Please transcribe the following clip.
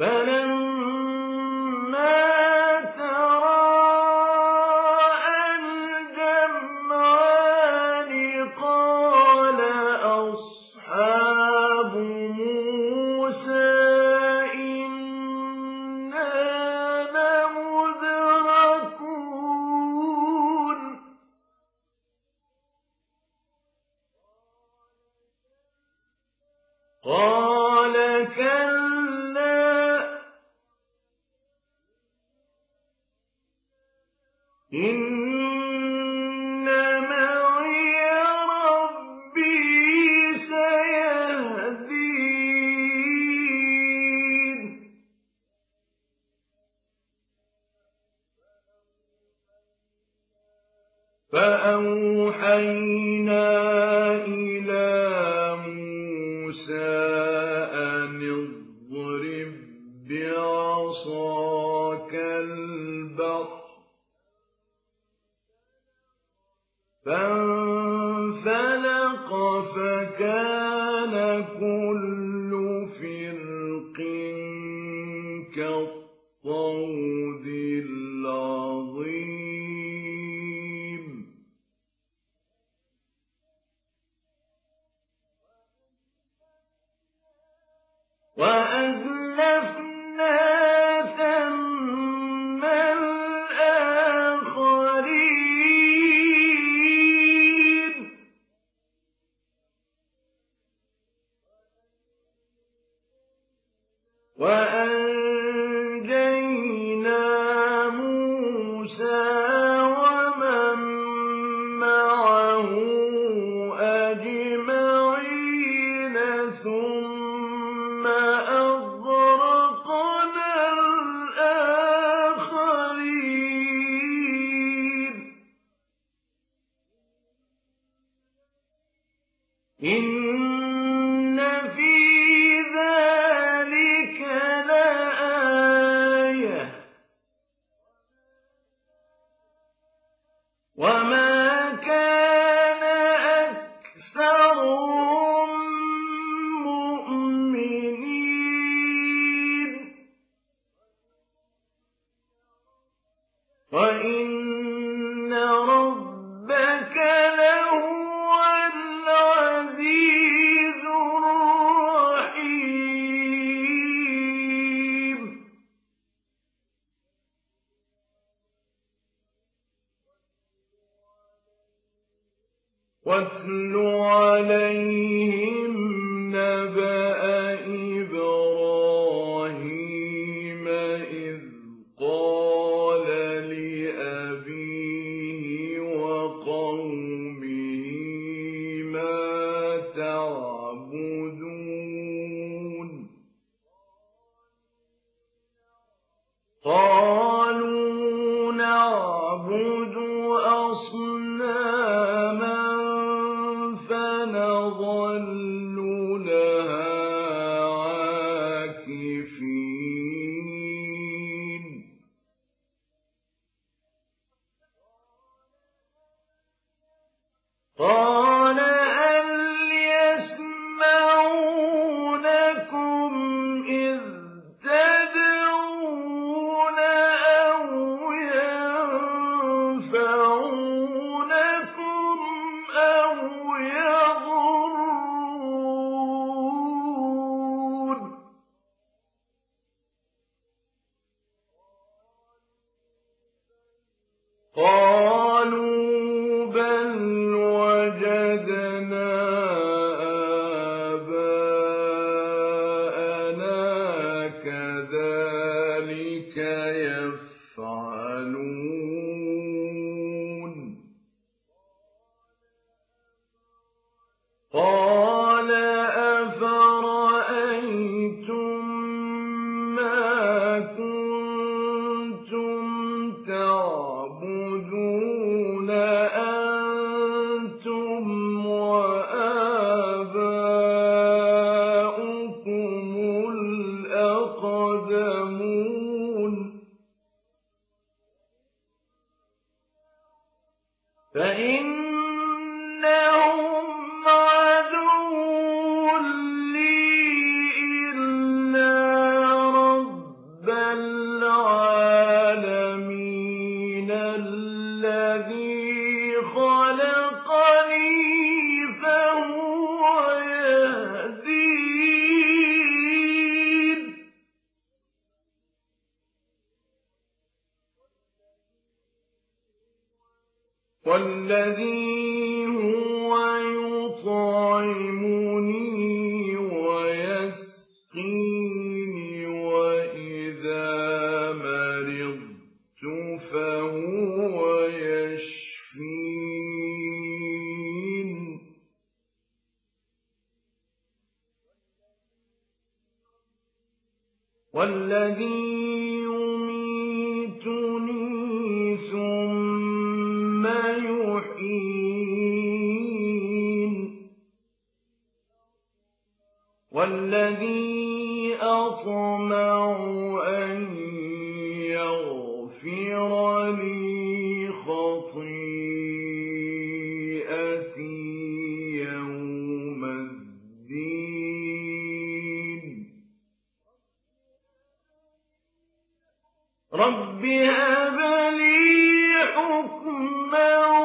فَلَمَّا تَرَاءَى الْجَمْعَانِ قَالَ أَصْحَابُ مُوسَىٰ إِنَّا لَمُدْرَكُونَ قَالَ كَلَّا إِنَّ مَعِيَ رَبِّي سَيَهْدِينِ فَأَوْحَيْنَا إِلَىٰ مُوسَىٰ أَنِ اضْرِب بِّعَصَاكَ الْبَحْرَ فَانفَلَقَ فَكَانَ كُلُّ فِرْقٍ كَالطَّوْدِ الْعَظِيمِ وَأَزْلَفْنَا ثَمَّ الْآخَرِينَ وَأَنجَيْنَا مُوسَىٰ وَمَن مَّعَهُ أَجْمَعِينَ ثُمَّ أَغْرَقْنَا الْآخَرِينَ إِنَّ فِي ذَٰلِكَ لَآيَةً وَمَا كَانَ أَكْثَرُهُم مُّؤْمِنِينَ وَإِنَّ رَبَّكَ لَهُوَ الْعَزِيزُ الرَّحِيمُ وَاتْلُ عَلَيْهِمْ نَبَأَ إِبْرَاهِيمَ إِذْ قَالَ لِأَبِيهِ وَقَوْمِهِ مَا تَعْبُدُونَ قَالُوا نَعْبُدُ أَصْنَامًا فَنَظَلُّ لَهَا عَاكِفِينَ قَالَ هَلْ يَسْمَعُونَكُمْ إِذْ تَدْعُونَ أَوْ يَنفَعُونَكُمْ أَوْ يَضُرُّونَ قَالُوا بَلْ وَجَدْنَا آبَاءَنَا كَذَٰلِكَ يَفْعَلُونَ قَالَ أَفَرَأَيْتُم مَّا كُنتُمْ تَعْبُدُونَ أَنتُمْ وَآبَاؤُكُمُ الْأَقْدَمُونَ فَإِنَّهُمْ عَدُوٌّ لِّي إِلَّا رَبَّ والذي هو يطعمني ويسقيني وإذا مرضت فهو يشفين والذي يميتني ثم يحيين والذي أطمع أن يغفر لي خطيئتي يوم الدين رب هب لي حكما